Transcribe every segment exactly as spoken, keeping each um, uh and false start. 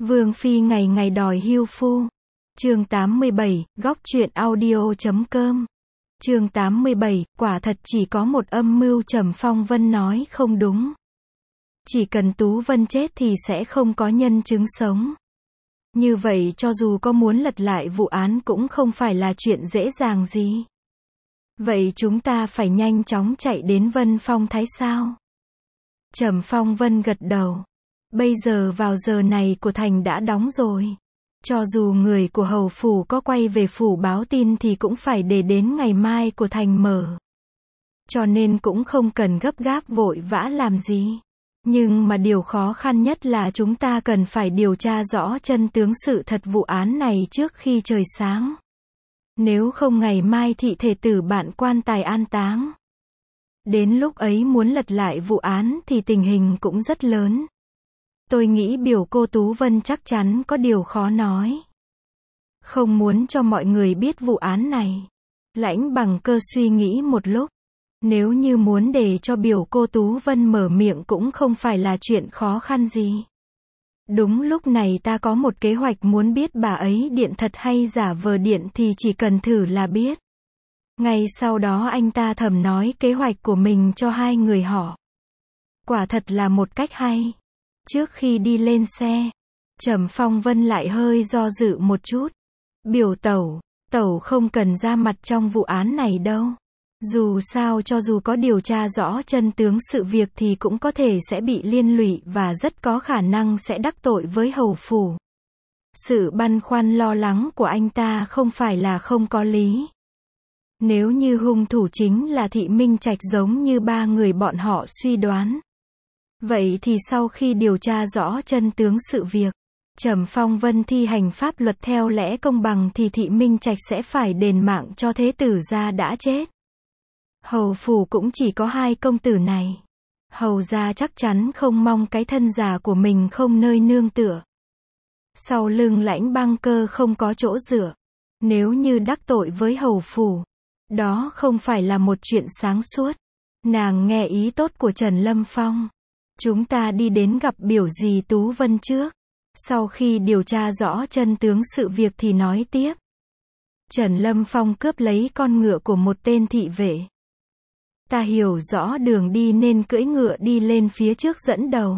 Vương phi ngày ngày đòi hưu phu. Chương tám mươi bảy, góc truyện audio chấm com. Chương tám mươi bảy, quả thật chỉ có một âm mưu. Trầm Phong Vân nói không đúng. Chỉ cần Tú Vân chết thì sẽ không có nhân chứng sống. Như vậy cho dù có muốn lật lại vụ án cũng không phải là chuyện dễ dàng gì. Vậy chúng ta phải nhanh chóng chạy đến Vân Phong Thái sao? Trầm Phong Vân gật đầu. Bây giờ vào giờ này của thành đã đóng rồi. Cho dù người của hầu phủ có quay về phủ báo tin thì cũng phải để đến ngày mai của thành mở. Cho nên cũng không cần gấp gáp vội vã làm gì. Nhưng mà điều khó khăn nhất là chúng ta cần phải điều tra rõ chân tướng sự thật vụ án này trước khi trời sáng. Nếu không ngày mai thị thể tử bạn quan tài an táng. Đến lúc ấy muốn lật lại vụ án thì tình hình cũng rất lớn. Tôi nghĩ biểu cô Tú Vân chắc chắn có điều khó nói. Không muốn cho mọi người biết vụ án này. Lãnh Bằng Cơ suy nghĩ một lúc. Nếu như muốn để cho biểu cô Tú Vân mở miệng cũng không phải là chuyện khó khăn gì. Đúng lúc này ta có một kế hoạch, muốn biết bà ấy điện thật hay giả vờ điện thì chỉ cần thử là biết. Ngay sau đó anh ta thầm nói kế hoạch của mình cho hai người họ. Quả thật là một cách hay. Trước khi đi lên xe, Trầm Phong Vân lại hơi do dự một chút. Biểu tẩu, tẩu không cần ra mặt trong vụ án này đâu. Dù sao cho dù có điều tra rõ chân tướng sự việc thì cũng có thể sẽ bị liên lụy và rất có khả năng sẽ đắc tội với hầu phủ. Sự băn khoăn lo lắng của anh ta không phải là không có lý. Nếu như hung thủ chính là Thị Minh Trạch giống như ba người bọn họ suy đoán. Vậy thì sau khi điều tra rõ chân tướng sự việc, Trầm Phong Vân thi hành pháp luật theo lẽ công bằng thì Thị Minh Trạch sẽ phải đền mạng cho thế tử gia đã chết. Hầu phủ cũng chỉ có hai công tử này. Hầu gia chắc chắn không mong cái thân già của mình không nơi nương tựa. Sau lưng Lãnh Băng Cơ không có chỗ dựa. Nếu như đắc tội với hầu phủ, đó không phải là một chuyện sáng suốt. Nàng nghe ý tốt của Trần Lâm Phong. Chúng ta đi đến gặp biểu dì Tú Vân trước. Sau khi điều tra rõ chân tướng sự việc thì nói tiếp. Trần Lâm Phong cướp lấy con ngựa của một tên thị vệ. Ta hiểu rõ đường đi nên cưỡi ngựa đi lên phía trước dẫn đầu.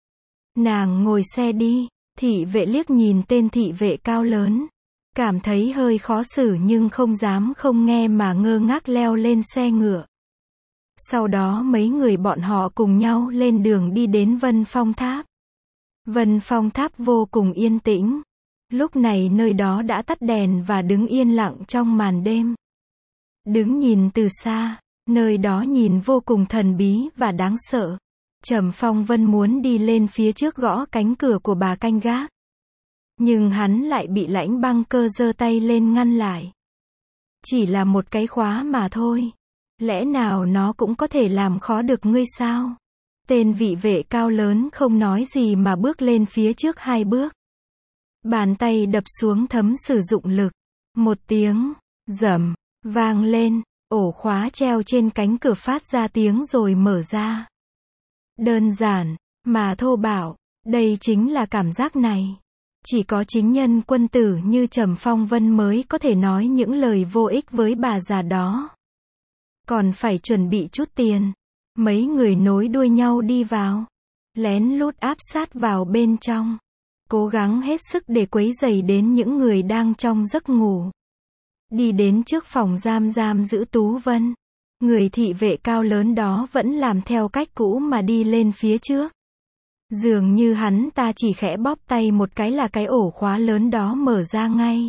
Nàng ngồi xe đi. Thị vệ liếc nhìn tên thị vệ cao lớn. Cảm thấy hơi khó xử nhưng không dám không nghe mà ngơ ngác leo lên xe ngựa. Sau đó mấy người bọn họ cùng nhau lên đường đi đến Vân Phong Tháp. Vân Phong Tháp vô cùng yên tĩnh. Lúc này nơi đó đã tắt đèn và đứng yên lặng trong màn đêm. Đứng nhìn từ xa, nơi đó nhìn vô cùng thần bí và đáng sợ. Trầm Phong Vân muốn đi lên phía trước gõ cánh cửa của bà canh gác. Nhưng hắn lại bị Lãnh Băng Cơ giơ tay lên ngăn lại. Chỉ là một cái khóa mà thôi. Lẽ nào nó cũng có thể làm khó được ngươi sao? Tên vị vệ cao lớn không nói gì mà bước lên phía trước hai bước. Bàn tay đập xuống thấm sử dụng lực. Một tiếng rầm vang lên, ổ khóa treo trên cánh cửa phát ra tiếng rồi mở ra. Đơn giản mà thô bạo, đây chính là cảm giác này. Chỉ có chính nhân quân tử như Trầm Phong Vân mới có thể nói những lời vô ích với bà già đó. Còn phải chuẩn bị chút tiền. Mấy người nối đuôi nhau đi vào. Lén lút áp sát vào bên trong. Cố gắng hết sức để quấy rầy đến những người đang trong giấc ngủ. Đi đến trước phòng giam giam giữ Tú Vân. Người thị vệ cao lớn đó vẫn làm theo cách cũ mà đi lên phía trước. Dường như hắn ta chỉ khẽ bóp tay một cái là cái ổ khóa lớn đó mở ra ngay.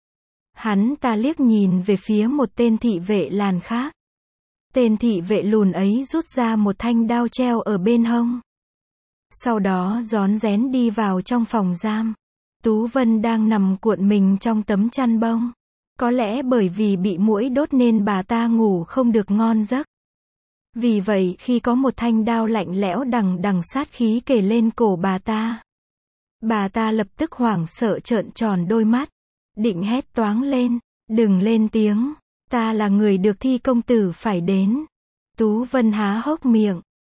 Hắn ta liếc nhìn về phía một tên thị vệ làn khác. Tên thị vệ lùn ấy rút ra một thanh đao treo ở bên hông. Sau đó rón rén đi vào trong phòng giam. Tú Vân đang nằm cuộn mình trong tấm chăn bông. Có lẽ bởi vì bị muỗi đốt nên bà ta ngủ không được ngon giấc. Vì vậy khi có một thanh đao lạnh lẽo đằng đằng sát khí kề lên cổ bà ta. Bà ta lập tức hoảng sợ trợn tròn đôi mắt. Định hét toáng lên. Đừng lên tiếng. Ta là người được Thi công tử phải đến. Tú Vân há hốc miệng.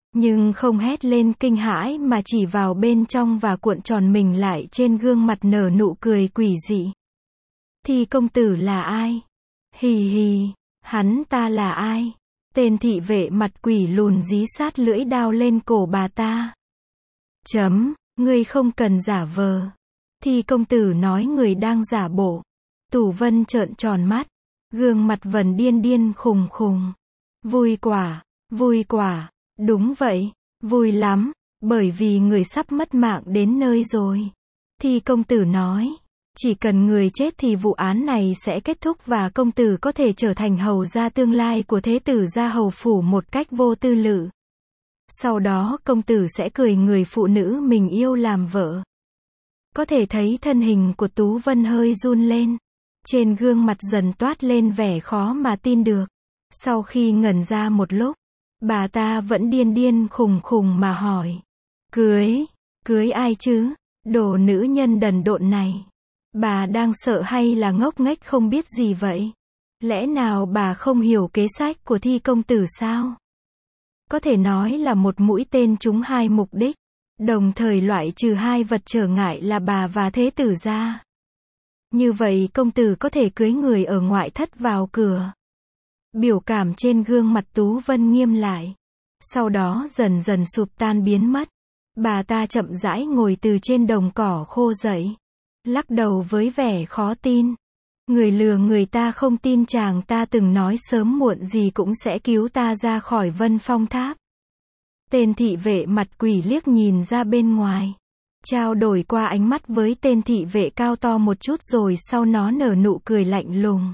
Nhưng không hét lên kinh hãi mà chỉ vào bên trong và cuộn tròn mình lại trên gương mặt nở nụ cười quỷ dị. Thì công tử là ai? Hì hì, hắn ta là ai? Tên thị vệ mặt quỷ lùn dí sát lưỡi đao lên cổ bà ta. Chấm, ngươi không cần giả vờ. Thì công tử nói người đang giả bộ. Tủ Vân trợn tròn mắt, gương mặt vần điên điên khùng khùng. Vui quả, vui quả, đúng vậy, vui lắm, bởi vì người sắp mất mạng đến nơi rồi. Thì công tử nói, chỉ cần người chết thì vụ án này sẽ kết thúc và công tử có thể trở thành hầu gia tương lai của thế tử gia hầu phủ một cách vô tư lự. Sau đó công tử sẽ cười người phụ nữ mình yêu làm vợ. Có thể thấy thân hình của Tú Vân hơi run lên. Trên gương mặt dần toát lên vẻ khó mà tin được. Sau khi ngẩn ra một lúc, bà ta vẫn điên điên khùng khùng mà hỏi. Cưới, cưới ai chứ? Đồ nữ nhân đần độn này. Bà đang sợ hay là ngốc nghếch không biết gì vậy? Lẽ nào bà không hiểu kế sách của Thi công tử sao? Có thể nói là một mũi tên trúng hai mục đích, đồng thời loại trừ hai vật trở ngại là bà và thế tử gia. Như vậy công tử có thể cưới người ở ngoại thất vào cửa. Biểu cảm trên gương mặt Tú Vân nghiêm lại. Sau đó dần dần sụp tan biến mất. Bà ta chậm rãi ngồi từ trên đồng cỏ khô dậy. Lắc đầu với vẻ khó tin. Người lừa người ta không tin chàng ta từng nói sớm muộn gì cũng sẽ cứu ta ra khỏi Vân Phong Tháp. Tên thị vệ mặt quỷ liếc nhìn ra bên ngoài. Trao đổi qua ánh mắt với tên thị vệ cao to một chút rồi sau nó nở nụ cười lạnh lùng.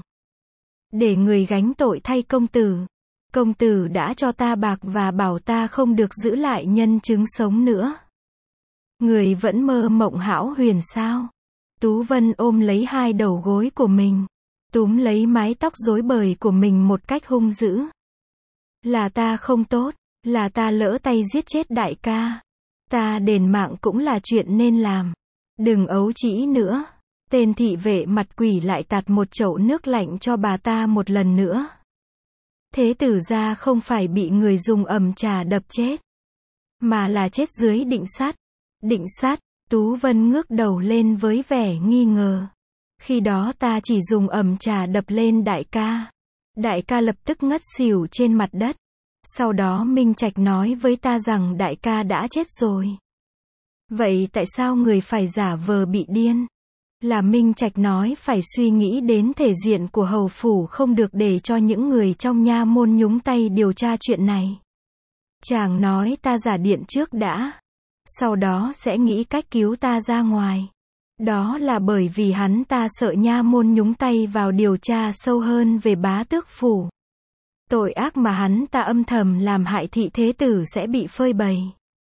Để người gánh tội thay công tử. Công tử đã cho ta bạc và bảo ta không được giữ lại nhân chứng sống nữa. Người vẫn mơ mộng hão huyền sao? Tú Vân ôm lấy hai đầu gối của mình. Túm lấy mái tóc rối bời của mình một cách hung dữ. Là ta không tốt. Là ta lỡ tay giết chết đại ca. Ta đền mạng cũng là chuyện nên làm. Đừng ấu trĩ nữa. Tên thị vệ mặt quỷ lại tạt một chậu nước lạnh cho bà ta một lần nữa. Thế tử gia không phải bị người dùng ầm trà đập chết, mà là chết dưới định sắt. Định sắt, Tú Vân ngước đầu lên với vẻ nghi ngờ. Khi đó ta chỉ dùng ầm trà đập lên đại ca. Đại ca lập tức ngất xỉu trên mặt đất. Sau đó Minh Trạch nói với ta rằng đại ca đã chết rồi. Vậy tại sao người phải giả vờ bị điên? Là Minh Trạch nói phải suy nghĩ đến thể diện của hầu phủ không được để cho những người trong nha môn nhúng tay điều tra chuyện này. Chàng nói ta giả điện trước đã. Sau đó sẽ nghĩ cách cứu ta ra ngoài. Đó là bởi vì hắn ta sợ nha môn nhúng tay vào điều tra sâu hơn về bá tước phủ. Tội ác mà hắn ta âm thầm làm hại thị thế tử sẽ bị phơi bày.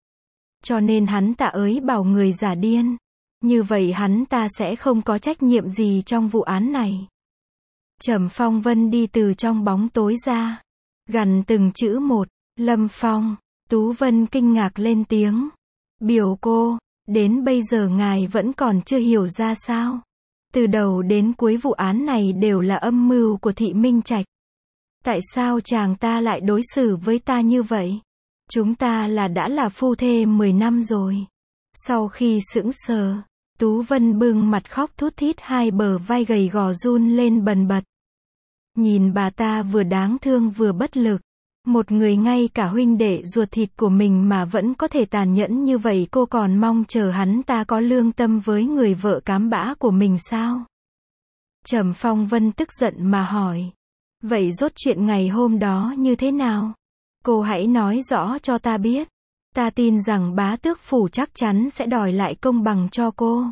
Cho nên hắn ta ới bảo người giả điên. Như vậy hắn ta sẽ không có trách nhiệm gì trong vụ án này. Trầm Phong Vân đi từ trong bóng tối ra. Gằn từng chữ một. Lâm Phong. Tú Vân kinh ngạc lên tiếng. Biểu cô, đến bây giờ ngài vẫn còn chưa hiểu ra sao? Từ đầu đến cuối vụ án này đều là âm mưu của thị Minh Trạch. Tại sao chàng ta lại đối xử với ta như vậy? Chúng ta là đã là phu thê mười năm rồi. Sau khi sững sờ, Tú Vân bưng mặt khóc thút thít, hai bờ vai gầy gò run lên bần bật. Nhìn bà ta vừa đáng thương vừa bất lực. Một người ngay cả huynh đệ ruột thịt của mình mà vẫn có thể tàn nhẫn như vậy, cô còn mong chờ hắn ta có lương tâm với người vợ cám bã của mình sao? Trầm Phong Vân tức giận mà hỏi. Vậy rốt chuyện ngày hôm đó như thế nào? Cô hãy nói rõ cho ta biết. Ta tin rằng bá tước phủ chắc chắn sẽ đòi lại công bằng cho cô.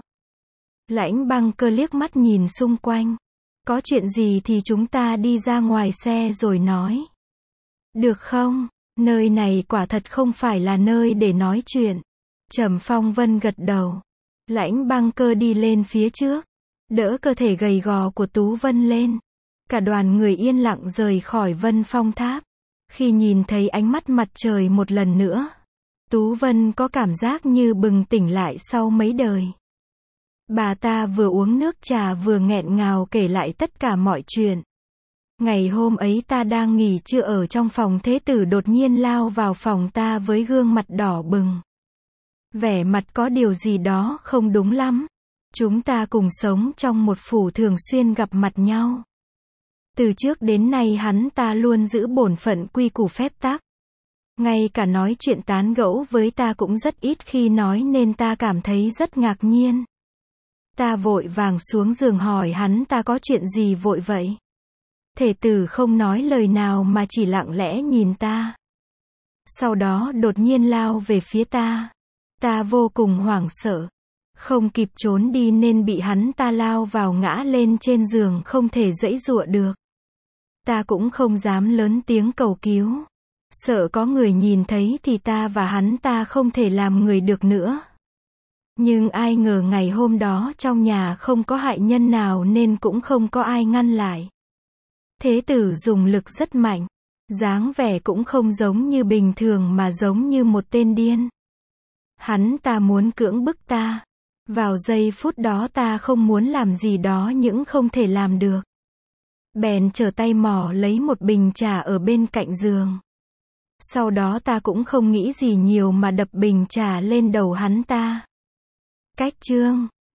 Lãnh Băng Cơ liếc mắt nhìn xung quanh. Có chuyện gì thì chúng ta đi ra ngoài xe rồi nói. Được không? Nơi này quả thật không phải là nơi để nói chuyện. Trầm Phong Vân gật đầu. Lãnh Băng Cơ đi lên phía trước, đỡ cơ thể gầy gò của Tú Vân lên. Cả đoàn người yên lặng rời khỏi Vân Phong Tháp. Khi nhìn thấy ánh mắt mặt trời một lần nữa, Tú Vân có cảm giác như bừng tỉnh lại sau mấy đời. Bà ta vừa uống nước trà vừa nghẹn ngào kể lại tất cả mọi chuyện. Ngày hôm ấy ta đang nghỉ trưa ở trong phòng, Thế Tử đột nhiên lao vào phòng ta với gương mặt đỏ bừng. Vẻ mặt có điều gì đó không đúng lắm. Chúng ta cùng sống trong một phủ, thường xuyên gặp mặt nhau. Từ trước đến nay hắn ta luôn giữ bổn phận quy củ phép tắc. Ngay cả nói chuyện tán gẫu với ta cũng rất ít khi nói, nên ta cảm thấy rất ngạc nhiên. Ta vội vàng xuống giường hỏi hắn ta có chuyện gì vội vậy. Thể tử không nói lời nào mà chỉ lặng lẽ nhìn ta. Sau đó đột nhiên lao về phía ta. Ta vô cùng hoảng sợ. Không kịp trốn đi nên bị hắn ta lao vào ngã lên trên giường, không thể giãy giụa được. Ta cũng không dám lớn tiếng cầu cứu. Sợ có người nhìn thấy thì ta và hắn ta không thể làm người được nữa. Nhưng ai ngờ ngày hôm đó trong nhà không có hại nhân nào nên cũng không có ai ngăn lại. Thế tử dùng lực rất mạnh. Dáng vẻ cũng không giống như bình thường mà giống như một tên điên. Hắn ta muốn cưỡng bức ta. Vào giây phút đó ta không muốn làm gì đó nhưng không thể làm được. Bèn trở tay mò lấy một bình trà ở bên cạnh giường. Sau đó ta cũng không nghĩ gì nhiều mà đập bình trà lên đầu hắn ta. Cách chương